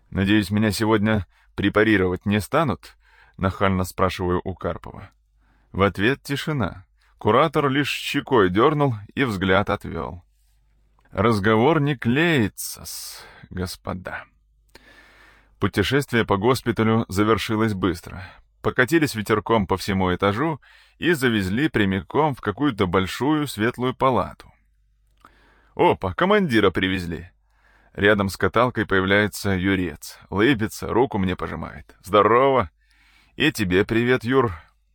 «Надеюсь, меня сегодня препарировать не станут?» — нахально спрашиваю у Карпова. В ответ тишина. Куратор лишь щекой дернул и взгляд отвел. Разговор не клеится-с, господа. Путешествие по госпиталю завершилось быстро. Покатились ветерком по всему этажу и завезли прямиком в какую-то большую светлую палату. «Опа, командира привезли!» Рядом с каталкой появляется Юрец. Лыбится, руку мне пожимает. «Здорово!» «И тебе привет, Юр!»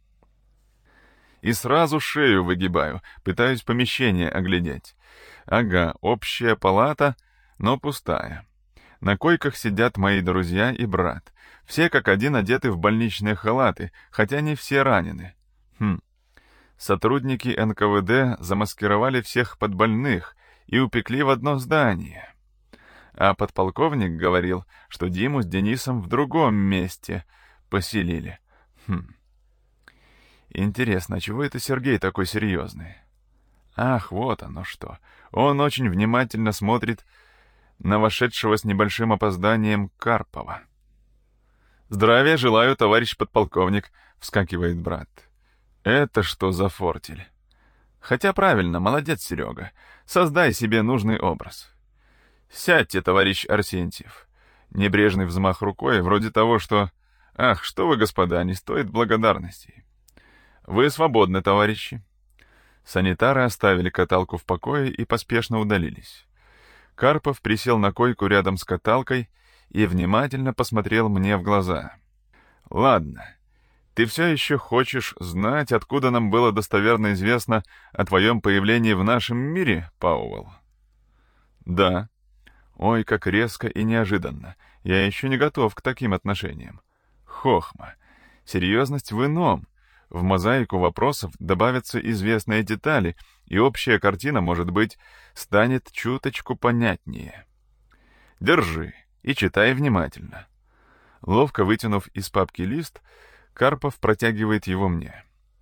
И сразу шею выгибаю, пытаюсь помещение оглядеть. Ага, общая палата, но пустая. На койках сидят мои друзья и брат. Все как один одеты в больничные халаты, хотя не все ранены. Сотрудники НКВД замаскировали всех под больных и упекли в одно здание. А подполковник говорил, что Диму с Денисом в другом месте поселили. Интересно, а чего это Сергей такой серьезный? Ах, вот оно что. Он очень внимательно смотрит на вошедшего с небольшим опозданием Карпова. «Здравия желаю, товарищ подполковник», — вскакивает брат. «Это что за фортель?» «Хотя правильно, молодец, Серега. Создай себе нужный образ». «Сядьте, товарищ Арсентьев». Небрежный взмах рукой, вроде того, что... «Ах, что вы, господа, не стоит благодарностей». «Вы свободны, товарищи». Санитары оставили каталку в покое и поспешно удалились. Карпов присел на койку рядом с каталкой и внимательно посмотрел мне в глаза. «Ладно, ты все еще хочешь знать, откуда нам было достоверно известно о твоем появлении в нашем мире, Пауэлл?» «Да». «Ой, как резко и неожиданно. Я еще не готов к таким отношениям». «Хохма. Серьезность в ином. В мозаику вопросов добавятся известные детали, и общая картина, может быть, станет чуточку понятнее. Держи и читай внимательно». Ловко вытянув из папки лист, Карпов протягивает его мне.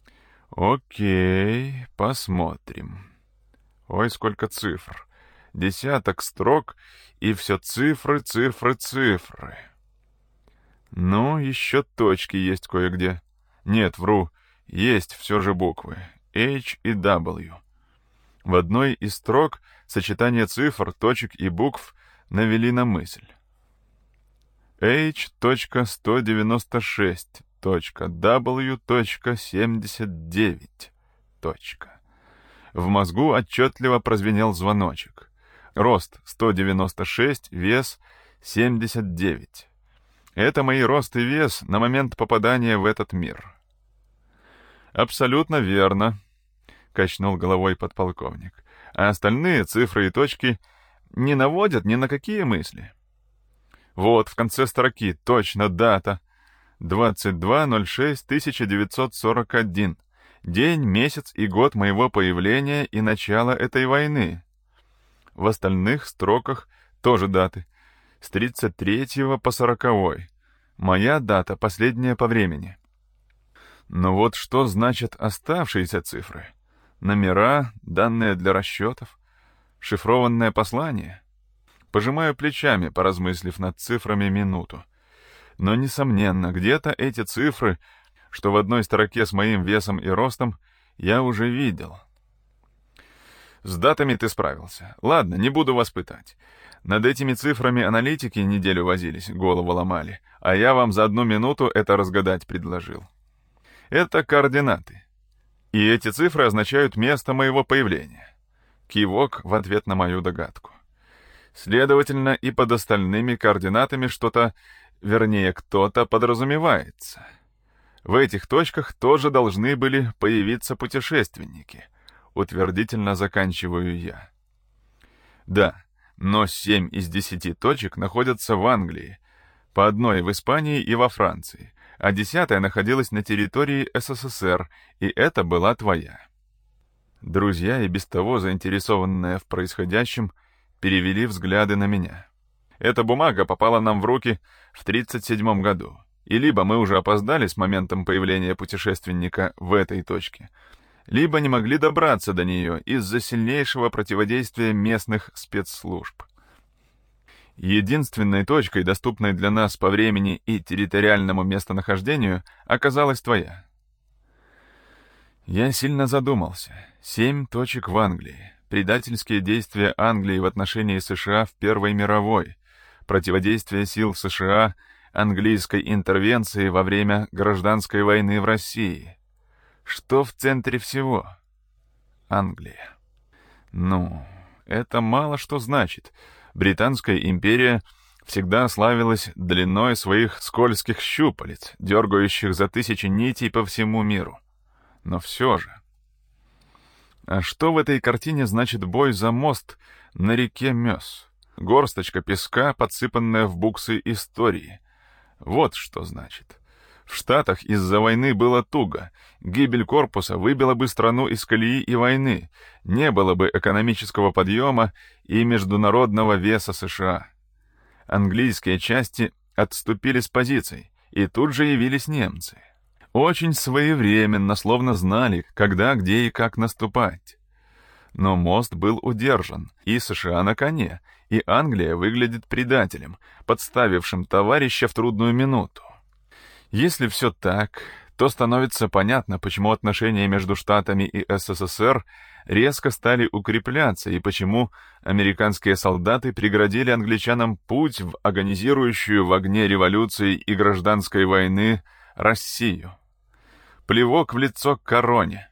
«Окей, посмотрим. Ой, сколько цифр. Десяток строк, и все цифры, цифры, цифры. Ну, еще точки есть кое-где. Нет, вру, есть все же буквы. H и W. В одной из строк сочетание цифр, точек и букв навели на мысль. H.196.W.79. В мозгу отчетливо прозвенел звоночек. Рост 196, вес 79. Это мои рост и вес на момент попадания в этот мир. «Абсолютно верно», — качнул головой подполковник. «А остальные цифры и точки не наводят ни на какие мысли». Вот, в конце строки точно дата. 22.06.1941. День, месяц и год моего появления и начала этой войны. В остальных строках тоже даты. С 33 по 40. Моя дата последняя по времени. Но вот что значат оставшиеся цифры? Номера, данные для расчетов, шифрованное послание? Пожимаю плечами, поразмыслив над цифрами минуту. Но, несомненно, где-то эти цифры, что в одной строке с моим весом и ростом, я уже видел. С датами ты справился. Ладно, не буду вас пытать. Над этими цифрами аналитики неделю возились, голову ломали, а я вам за 1 минуту это разгадать предложил. Это координаты. И эти цифры означают место моего появления. Кивок в ответ на мою догадку. Следовательно, и под остальными координатами что-то, вернее, кто-то подразумевается. В этих точках тоже должны были появиться путешественники. Утвердительно заканчиваю я. Да, но 7 из 10 точек находятся в Англии, по одной в Испании и во Франции, а 10-я находилась на территории СССР, и это была твоя. Друзья, и без того заинтересованные в происходящем, перевели взгляды на меня. Эта бумага попала нам в руки в 1937 году, и либо мы уже опоздали с моментом появления путешественника в этой точке, либо не могли добраться до нее из-за сильнейшего противодействия местных спецслужб. Единственной точкой, доступной для нас по времени и территориальному местонахождению, оказалась твоя. Я сильно задумался. 7 точек в Англии. Предательские действия Англии в отношении США в Первой мировой. Противодействие сил США английской интервенции во время гражданской войны в России. Что в центре всего? Англия. Ну, это мало что значит. Британская империя всегда славилась длиной своих скользких щупалец, дергающих за тысячи нитей по всему миру. Но все же... А что в этой картине значит бой за мост на реке Мёс? Горсточка песка, подсыпанная в буксы истории. Вот что значит. В Штатах из-за войны было туго. Гибель корпуса выбила бы страну из колеи и войны. Не было бы экономического подъема и международного веса США. Английские части отступили с позиций, и тут же явились немцы. Очень своевременно, словно знали, когда, где и как наступать. Но мост был удержан, и США на коне, и Англия выглядит предателем, подставившим товарища в трудную минуту. Если все так, то становится понятно, почему отношения между Штатами и СССР резко стали укрепляться и почему американские солдаты преградили англичанам путь в агонизирующую в огне революции и гражданской войны Россию. Плевок в лицо короне.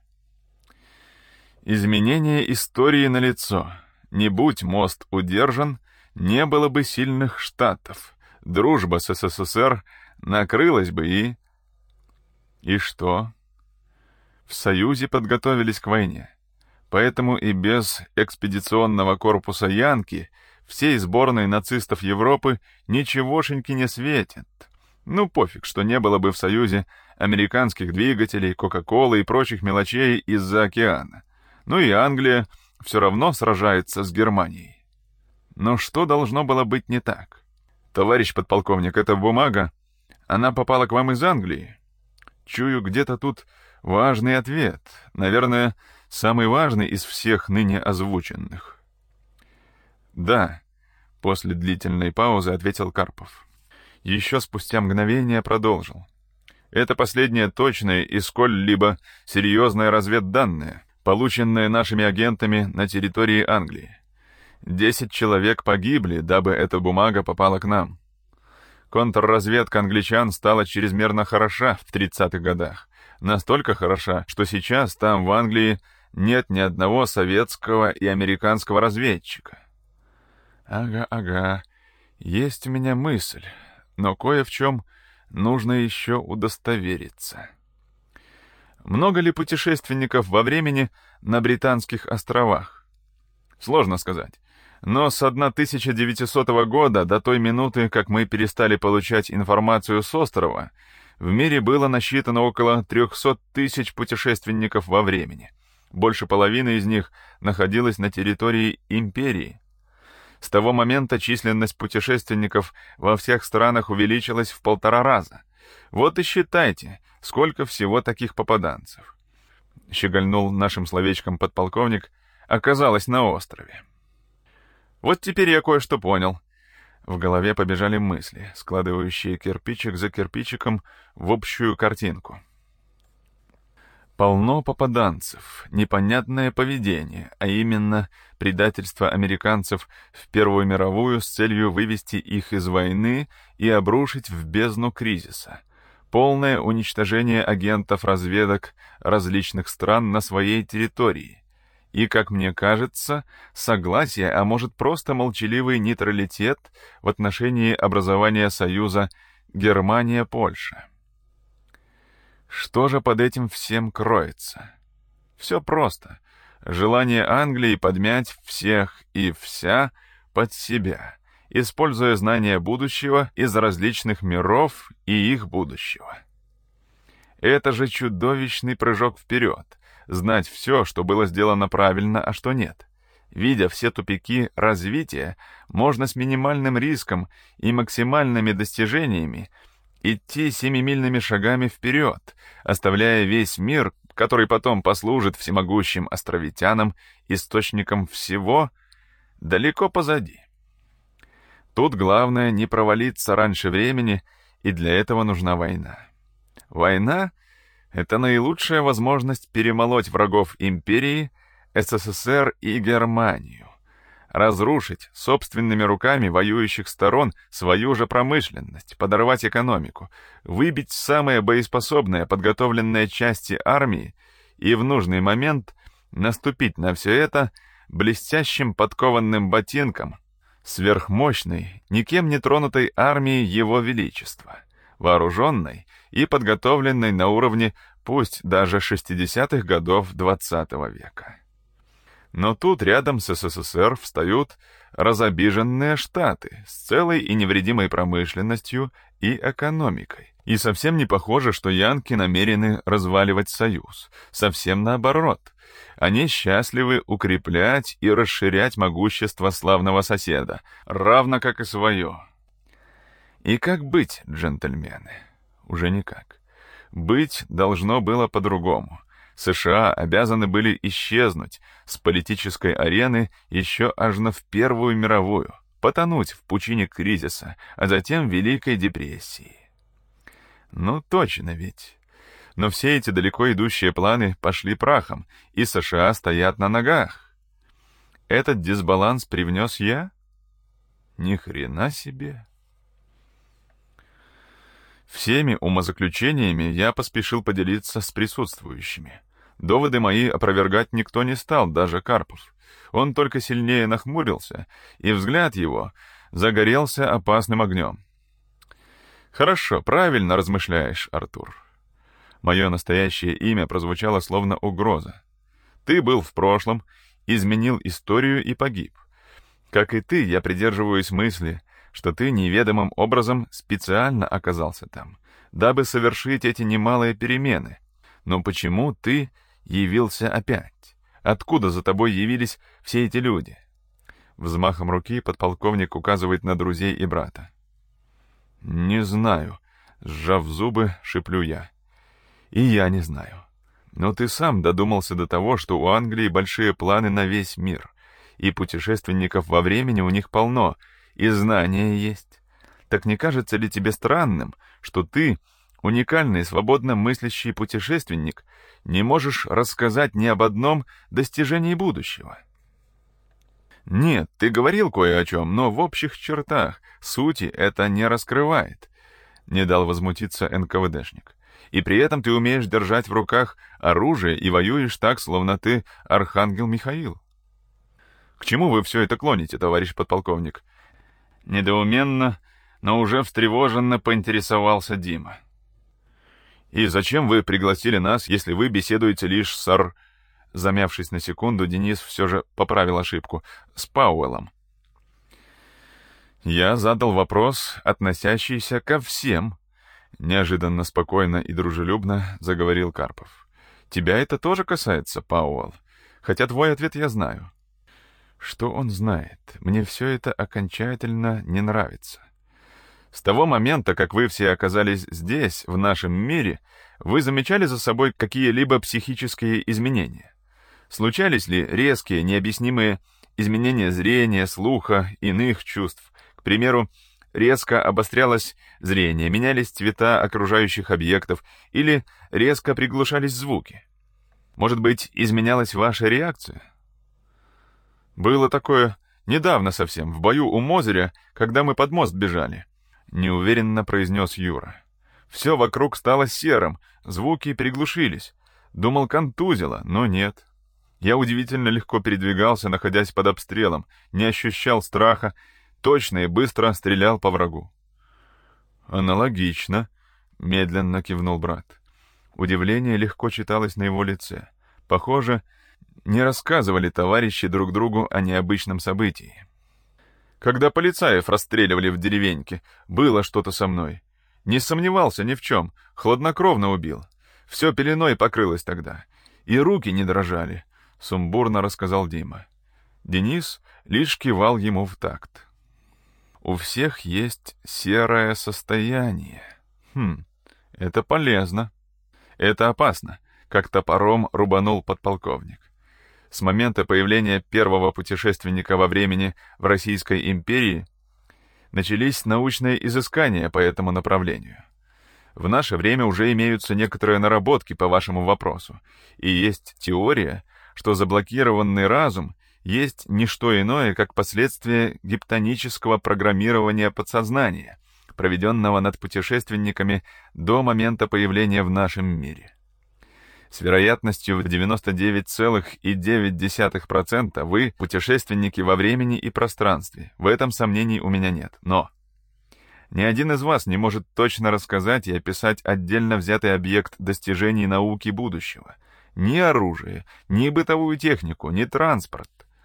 Изменение истории налицо. Не будь мост удержан, не было бы сильных Штатов. Дружба с СССР накрылась бы и... И что? В Союзе подготовились к войне. Поэтому и без экспедиционного корпуса Янки всей сборной нацистов Европы ничегошеньки не светит. Ну, пофиг, что не было бы в Союзе американских двигателей, Кока-Колы и прочих мелочей из-за океана. Ну и Англия все равно сражается с Германией. Но что должно было быть не так? Товарищ подполковник, эта бумага, она попала к вам из Англии? Чую, где-то тут важный ответ. Наверное, самый важный из всех ныне озвученных. Да, после длительной паузы ответил Карпов. Еще спустя мгновение продолжил. Это последнее точное и сколь-либо серьезное разведданное, полученное нашими агентами на территории Англии. 10 человек погибли, дабы эта бумага попала к нам. Контрразведка англичан стала чрезмерно хороша в 30-х годах. Настолько хороша, что сейчас там, в Англии, нет ни одного советского и американского разведчика. Ага, есть у меня мысль, но кое в чем нужно еще удостовериться. Много ли путешественников во времени на Британских островах? Сложно сказать. Но с 1900 года до той минуты, как мы перестали получать информацию с острова, в мире было насчитано около 300 тысяч путешественников во времени. Больше половины из них находилась на территории империи. С того момента численность путешественников во всех странах увеличилась в 1,5 раза. Вот и считайте, сколько всего таких попаданцев. Щегольнул нашим словечком подполковник, оказалось на острове. Вот теперь я кое-что понял. В голове побежали мысли, складывающие кирпичик за кирпичиком в общую картинку. Полно попаданцев, непонятное поведение, а именно предательство американцев в Первую мировую с целью вывести их из войны и обрушить в бездну кризиса. Полное уничтожение агентов разведок различных стран на своей территории. И, как мне кажется, согласие, а может просто молчаливый нейтралитет в отношении образования союза Германия-Польша. Что же под этим всем кроется? Все просто. Желание Англии подмять всех и вся под себя, используя знания будущего из различных миров и их будущего. Это же чудовищный прыжок вперед. Знать все, что было сделано правильно, а что нет. Видя все тупики развития, можно с минимальным риском и максимальными достижениями идти 7-мильными шагами вперед, оставляя весь мир, который потом послужит всемогущим островитянам источником всего, далеко позади. Тут главное не провалиться раньше времени, и для этого нужна война. Война — это наилучшая возможность перемолоть врагов империи, СССР и Германию, разрушить собственными руками воюющих сторон свою же промышленность, подорвать экономику, выбить самые боеспособные подготовленные части армии и в нужный момент наступить на все это блестящим подкованным ботинком сверхмощной, никем не тронутой армии Его Величества, вооруженной и подготовленной на уровне пусть даже 60-х годов XX века. Но тут рядом с СССР встают разобиженные Штаты с целой и невредимой промышленностью и экономикой. И совсем не похоже, что янки намерены разваливать союз. Совсем наоборот. Они счастливы укреплять и расширять могущество славного соседа, равно как и свое. И как быть, джентльмены? Уже никак. Быть должно было по-другому. США обязаны были исчезнуть с политической арены еще аж на в Первую мировую, потонуть в пучине кризиса, а затем Великой депрессии. Ну точно ведь. Но все эти далеко идущие планы пошли прахом, и США стоят на ногах. Этот дисбаланс привнес я? Ни хрена себе. Всеми умозаключениями я поспешил поделиться с присутствующими. Доводы мои опровергать никто не стал, даже Карпов. Он только сильнее нахмурился, и взгляд его загорелся опасным огнем. «Хорошо, правильно размышляешь, Артур». Мое настоящее имя прозвучало словно угроза. «Ты был в прошлом, изменил историю и погиб. Как и ты, я придерживаюсь мысли, что ты неведомым образом специально оказался там, дабы совершить эти немалые перемены. Но почему ты явился опять? Откуда за тобой явились все эти люди?» Взмахом руки подполковник указывает на друзей и брата. «Не знаю», — сжав зубы, шиплю я. «И я не знаю. Но ты сам додумался до того, что у Англии большие планы на весь мир, и путешественников во времени у них полно, и знания есть. Так не кажется ли тебе странным, что ты, уникальный свободно мыслящий путешественник, не можешь рассказать ни об одном достижении будущего?» «Нет, ты говорил кое о чем, но в общих чертах сути это не раскрывает», — не дал возмутиться НКВДшник. «И при этом ты умеешь держать в руках оружие и воюешь так, словно ты архангел Михаил». «К чему вы все это клоните, товарищ подполковник?» Недоуменно, но уже встревоженно поинтересовался Дима. «И зачем вы пригласили нас, если вы беседуете лишь с Замявшись на секунду, Денис все же поправил ошибку. «С Пауэллом». «Я задал вопрос, относящийся ко всем», — неожиданно спокойно и дружелюбно заговорил Карпов. «Тебя это тоже касается, Пауэлл? Хотя твой ответ я знаю». Что он знает? Мне все это окончательно не нравится. С того момента, как вы все оказались здесь, в нашем мире, вы замечали за собой какие-либо психические изменения? Случались ли резкие, необъяснимые изменения зрения, слуха, иных чувств? К примеру, резко обострялось зрение, менялись цвета окружающих объектов или резко приглушались звуки? Может быть, изменялась ваша реакция? Было такое недавно совсем, в бою у Мозыря, когда мы под мост бежали, неуверенно произнес Юра. Все вокруг стало серым, звуки приглушились. Думал, контузило, но нет. Я удивительно легко передвигался, находясь под обстрелом, не ощущал страха, точно и быстро стрелял по врагу. «Аналогично», — медленно кивнул брат. Удивление легко читалось на его лице. Похоже, не рассказывали товарищи друг другу о необычном событии. «Когда полицаев расстреливали в деревеньке, было что-то со мной. Не сомневался ни в чем, хладнокровно убил. Все пеленой покрылось тогда. И руки не дрожали», — сумбурно рассказал Дима. Денис лишь кивал ему в такт. «У всех есть серое состояние. Это полезно. Это опасно», — как топором рубанул подполковник. С момента появления первого путешественника во времени в Российской империи Начались научные изыскания по этому направлению. В наше время уже имеются некоторые наработки по вашему вопросу, и есть теория, что заблокированный разум есть не что иное, как последствие гиптонического программирования подсознания, проведенного над путешественниками до момента появления в нашем мире. С вероятностью в 99,9% вы путешественники во времени и пространстве, в этом сомнений у меня нет, но ни один из вас не может точно рассказать и описать отдельно взятый объект достижений науки будущего. Ни оружие, ни бытовую технику, ни транспорт.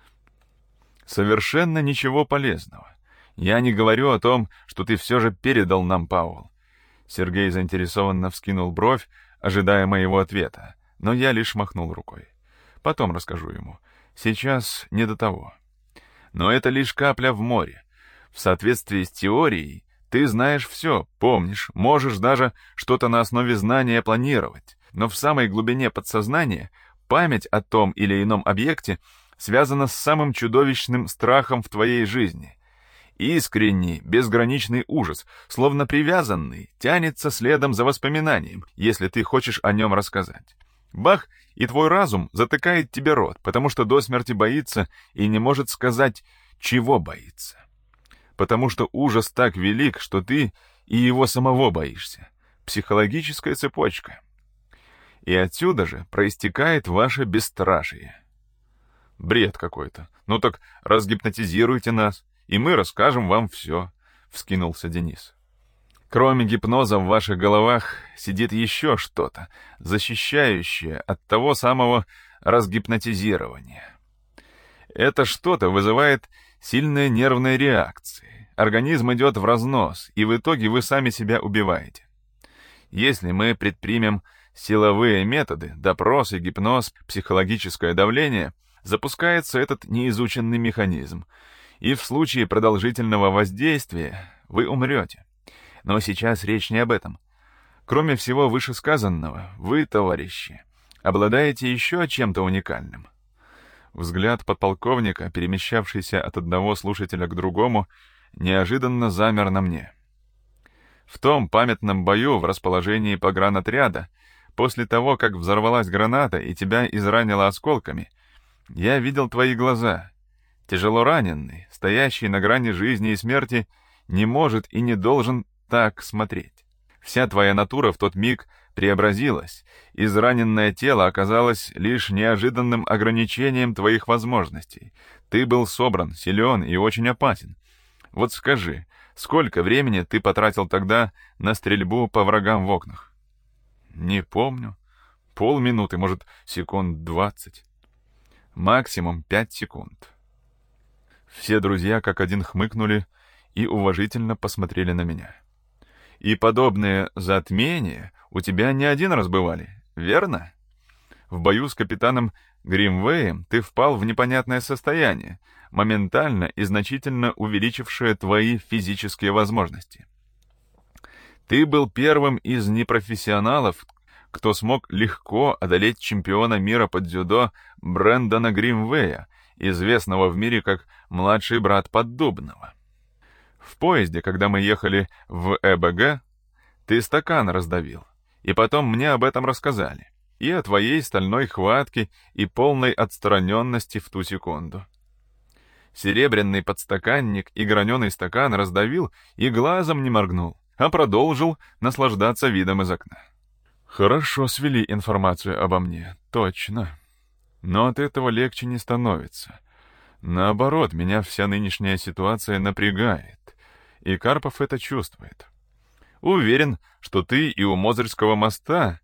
Совершенно ничего полезного. Я не говорю о том, что ты все же передал нам, Пауэлл. Сергей заинтересованно вскинул бровь, ожидая моего ответа, но я лишь махнул рукой. Потом расскажу ему. Сейчас не до того. Но это лишь капля в море. В соответствии с теорией, ты знаешь все, помнишь, можешь даже что-то на основе знания планировать, но в самой глубине подсознания память о том или ином объекте связана с самым чудовищным страхом в твоей жизни. Искренний, безграничный ужас, словно привязанный, тянется следом за воспоминанием, если ты хочешь о нем рассказать. Бах, и твой разум затыкает тебе рот, потому что до смерти боится и не может сказать, чего боится. Потому что ужас так велик, что ты и его самого боишься. Психологическая цепочка. И отсюда же проистекает ваше бесстрашие. Бред какой-то. Ну так разгипнотизируйте нас, и мы расскажем вам все, — вскинулся Денис. Кроме гипноза в ваших головах сидит еще что-то, защищающее от того самого разгипнотизирования. Это что-то вызывает сильные нервные реакции. Организм идет в разнос, и в итоге вы сами себя убиваете. Если мы предпримем силовые методы, допросы, гипноз, психологическое давление, запускается этот неизученный механизм, и в случае продолжительного воздействия вы умрете. Но сейчас речь не об этом. Кроме всего вышесказанного, вы, товарищи, обладаете еще чем-то уникальным. Взгляд подполковника, перемещавшийся от одного слушателя к другому, неожиданно замер на мне. В том памятном бою в расположении погранотряда, после того, как взорвалась граната и тебя изранило осколками, я видел твои глаза. Тяжело раненый, стоящий на грани жизни и смерти, не может и не должен так смотреть. Вся твоя натура в тот миг преобразилась, израненное тело оказалось лишь неожиданным ограничением твоих возможностей. Ты был собран, силен и очень опасен. Вот скажи, сколько времени ты потратил тогда на стрельбу по врагам в окнах? Не помню. Полминуты, может, секунд 20. Максимум 5 секунд. Все друзья как один хмыкнули и уважительно посмотрели на меня. И подобные затмения у тебя не один раз бывали, верно? В бою с капитаном Гримвеем ты впал в непонятное состояние, моментально и значительно увеличившее твои физические возможности. Ты был первым из непрофессионалов, кто смог легко одолеть чемпиона мира по дзюдо Брэндона Гримвея, известного в мире как младший брат Поддубного. В поезде, когда мы ехали в ЭБГ, ты стакан раздавил, и потом мне об этом рассказали, и о твоей стальной хватке и полной отстраненности в ту секунду. Серебряный подстаканник и граненый стакан раздавил и глазом не моргнул, а продолжил наслаждаться видом из окна. Хорошо свели информацию обо мне, точно. Но от этого легче не становится. Наоборот, меня вся нынешняя ситуация напрягает, и Карпов это чувствует. Уверен, что и у Мозырского моста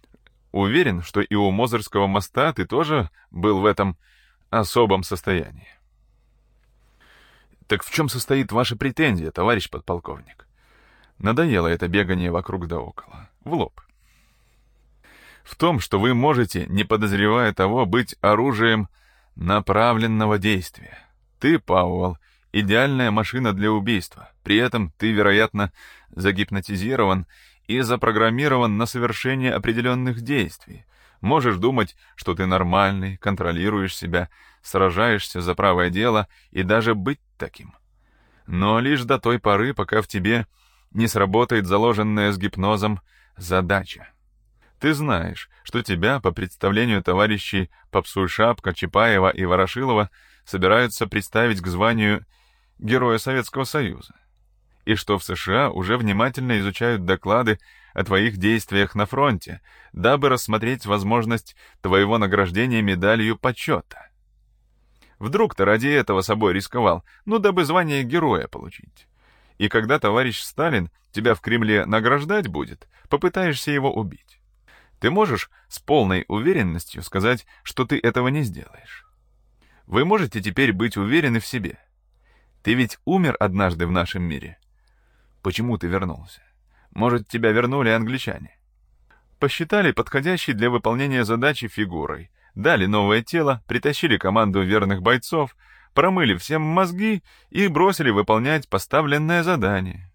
ты тоже был в этом особом состоянии. Так в чем состоит ваша претензия, товарищ подполковник? Надоело это бегание вокруг да около. В лоб. В том, что вы можете, не подозревая того, быть оружием направленного действия. Ты, Пауэлл, идеальная машина для убийства. При этом ты, вероятно, загипнотизирован и запрограммирован на совершение определенных действий. Можешь думать, что ты нормальный, контролируешь себя, сражаешься за правое дело и даже быть таким. но лишь до той поры, пока в тебе не сработает заложенная с гипнозом задача. Ты знаешь, что тебя, по представлению товарищей Попсуй-Шапка, Чапаева и Ворошилова, собираются представить к званию Героя Советского Союза, и что в США уже внимательно изучают доклады о твоих действиях на фронте, дабы рассмотреть возможность твоего награждения медалью почета. Вдруг ты ради этого собой рисковал, дабы звание героя получить. И когда товарищ Сталин тебя в Кремле награждать будет, попытаешься его убить. Ты можешь с полной уверенностью сказать, что ты этого не сделаешь. Вы можете теперь быть уверены в себе. Ты ведь умер однажды в нашем мире. Почему ты вернулся? Может, тебя вернули англичане? Посчитали подходящей для выполнения задачи фигурой, дали новое тело, притащили команду верных бойцов, промыли всем мозги и бросили выполнять поставленное задание.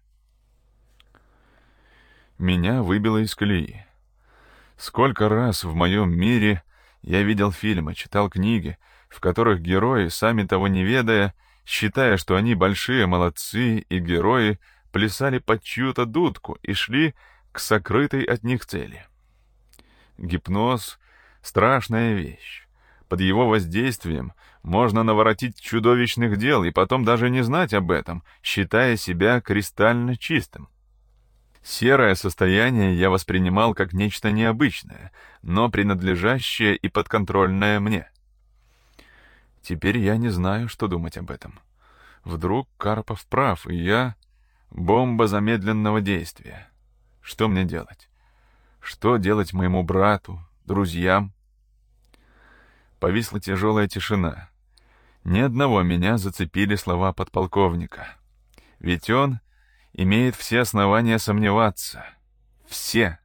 Меня выбило из колеи. Сколько раз в моем мире я видел фильмы, читал книги, в которых герои, сами того не ведая, считая, что они большие молодцы и герои, плясали под чью-то дудку и шли к сокрытой от них цели. Гипноз — страшная вещь. Под его воздействием можно наворотить чудовищных дел и потом даже не знать об этом, считая себя кристально чистым. Серое состояние я воспринимал как нечто необычное, но принадлежащее и подконтрольное мне. Теперь я не знаю, что думать об этом. Вдруг Карпов прав, и я — бомба замедленного действия. Что мне делать? Что делать моему брату, друзьям? Повисла тяжелая тишина. Ни одного меня зацепили слова подполковника. Ведь он имеет все основания сомневаться. Все.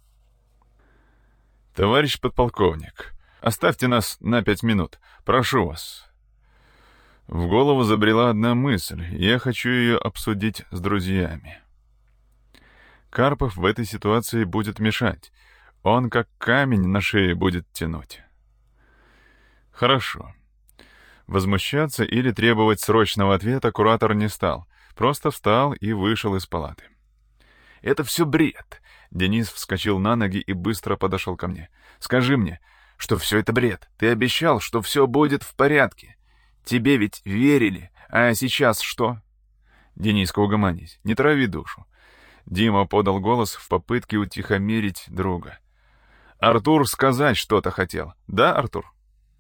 «Товарищ подполковник, оставьте нас на 5 минут. Прошу вас». В голову забрела одна мысль, и я хочу ее обсудить с друзьями. Карпов в этой ситуации будет мешать. Он как камень на шее будет тянуть. Хорошо. Возмущаться или требовать срочного ответа куратор не стал. Просто встал и вышел из палаты. «Это все бред!» Денис вскочил на ноги и быстро подошел ко мне. «Скажи мне, что все это бред. Ты обещал, что все будет в порядке. Тебе ведь верили, а сейчас что?» «Дениска, угомонись, не трави душу». Дима подал голос в попытке утихомирить друга. «Артур сказать что-то хотел. Да, Артур?»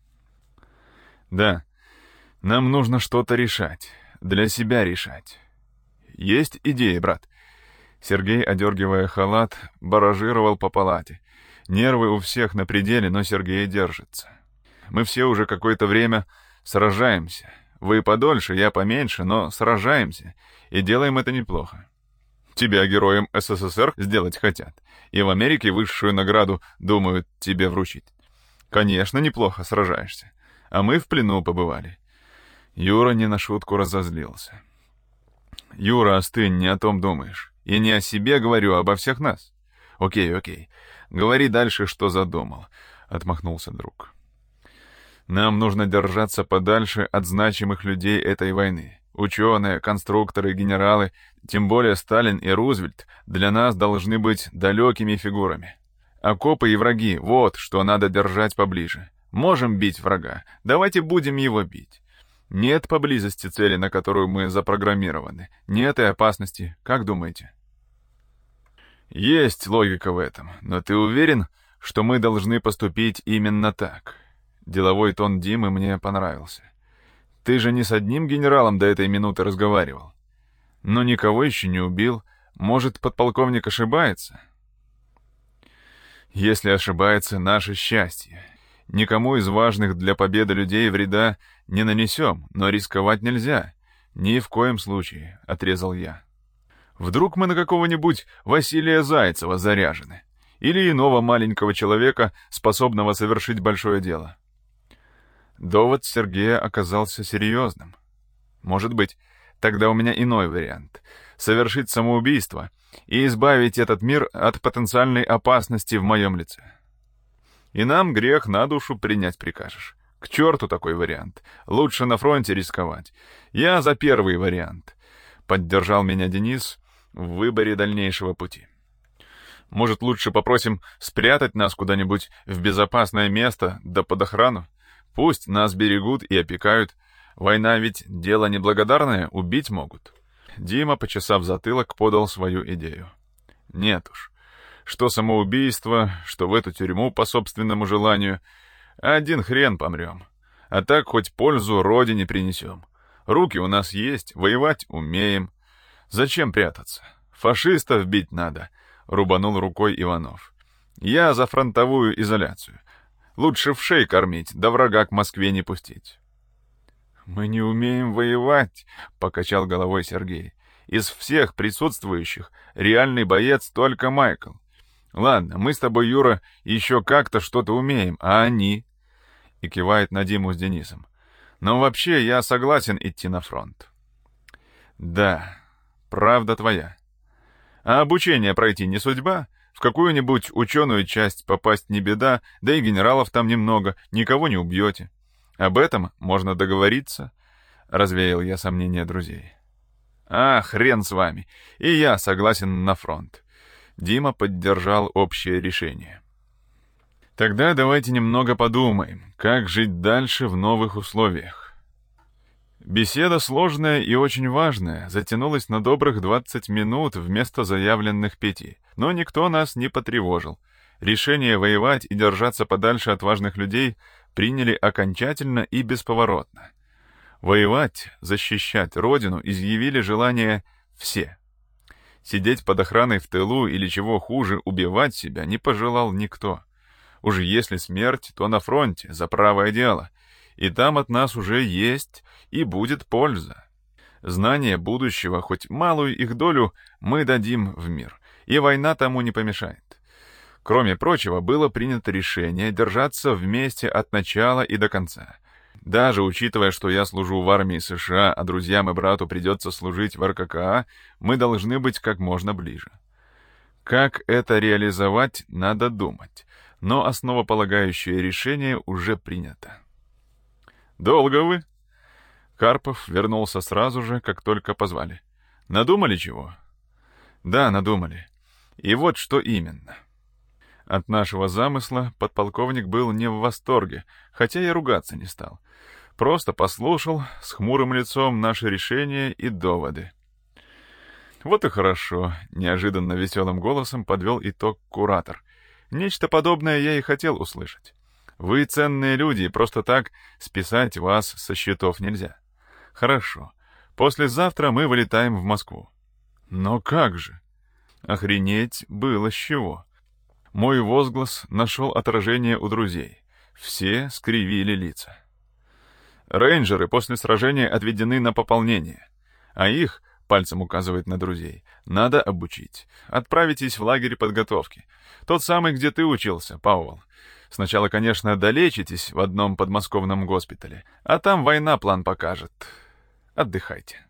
«Да. Нам нужно что-то решать. Для себя решать. Есть идеи, брат?» Сергей, одергивая халат, баражировал по палате. Нервы у всех на пределе, но Сергей держится. «Мы все уже какое-то время сражаемся. Вы подольше, я поменьше, но сражаемся. И делаем это неплохо. Тебя героем СССР сделать хотят. И в Америке высшую награду думают тебе вручить. Конечно, неплохо сражаешься. А мы в плену побывали». Юра не на шутку разозлился. «Юра, остынь, не о том думаешь. И не о себе говорю, а обо всех нас». Окей. Говори дальше, что задумал», — отмахнулся друг. «Нам нужно держаться подальше от значимых людей этой войны. Ученые, конструкторы, генералы, тем более Сталин и Рузвельт, для нас должны быть далекими фигурами. Окопы и враги — вот что надо держать поближе. Можем бить врага, давайте будем его бить. Нет поблизости цели, на которую мы запрограммированы. Нет и опасности, как думаете?» «Есть логика в этом, но ты уверен, что мы должны поступить именно так?» Деловой тон Димы мне понравился. «Ты же не с одним генералом до этой минуты разговаривал. Но никого еще не убил. Может, подполковник ошибается?» «Если ошибается, наше счастье. Никому из важных для победы людей вреда не нанесем, но рисковать нельзя. Ни в коем случае», — отрезал я. «Вдруг мы на какого-нибудь Василия Зайцева заряжены? Или иного маленького человека, способного совершить большое дело?» Довод Сергея оказался серьезным. «Может быть, тогда у меня иной вариант. Совершить самоубийство и избавить этот мир от потенциальной опасности в моем лице. И нам грех на душу принять прикажешь. К черту такой вариант. Лучше на фронте рисковать. Я за первый вариант. Поддержал меня Денис в выборе дальнейшего пути. Может, лучше попросим спрятать нас куда-нибудь в безопасное место, да под охрану? Пусть нас берегут и опекают. Война ведь дело неблагодарное, убить могут. Дима, почесав затылок, подал свою идею. Нет уж. Что самоубийство, что в эту тюрьму по собственному желанию. Один хрен помрем. А так хоть пользу родине принесем. Руки у нас есть, воевать умеем. Зачем прятаться? Фашистов бить надо, рубанул рукой Иванов. Я за фронтовую изоляцию. Лучше вшей кормить, да врага к Москве не пустить. Мы не умеем воевать, покачал головой Сергей. Из всех присутствующих реальный боец только Майкл. Ладно, мы с тобой, Юра, еще как-то что-то умеем, а они? И кивает на Диму с Денисом. Но вообще я согласен идти на фронт. Да, правда твоя. А обучение пройти не судьба? В какую-нибудь ученую часть попасть не беда, да и генералов там немного, никого не убьете. Об этом можно договориться, развеял я сомнения друзей. А, хрен с вами, и я согласен на фронт. Дима поддержал общее решение. Тогда давайте немного подумаем, как жить дальше в новых условиях. Беседа сложная и очень важная, затянулась на добрых 20 минут вместо заявленных 5, но никто нас не потревожил. Решение воевать и держаться подальше от важных людей приняли окончательно и бесповоротно. Воевать, защищать родину изъявили желание все. Сидеть под охраной в тылу или, чего хуже, убивать себя не пожелал никто. Уж если смерть, то на фронте, за правое дело. И там от нас уже есть и будет польза. Знание будущего, хоть малую их долю, мы дадим в мир, и война тому не помешает. Кроме прочего, было принято решение держаться вместе от начала и до конца. Даже учитывая, что я служу в армии США, а друзьям и брату придется служить в РККА, мы должны быть как можно ближе. Как это реализовать, надо думать, но основополагающее решение уже принято. «Долго вы?» Карпов вернулся сразу же, как только позвали. «Надумали чего?» «Да, надумали. И вот что именно». От нашего замысла подполковник был не в восторге, хотя и ругаться не стал. Просто послушал с хмурым лицом наши решения и доводы. «Вот и хорошо», — неожиданно веселым голосом подвел итог куратор. «Нечто подобное я и хотел услышать. Вы ценные люди, и просто так списать вас со счетов нельзя. Хорошо. Послезавтра мы вылетаем в Москву». «Но как же?» Охренеть было с чего. Мой возглас нашел отражение у друзей. Все скривили лица. Рейнджеры после сражения отведены на пополнение, а их, пальцем указывает на друзей, надо обучить. Отправитесь в лагерь подготовки. Тот самый, где ты учился, Пауэлл. Сначала, конечно, долечитесь в одном подмосковном госпитале, а там война план покажет. Отдыхайте.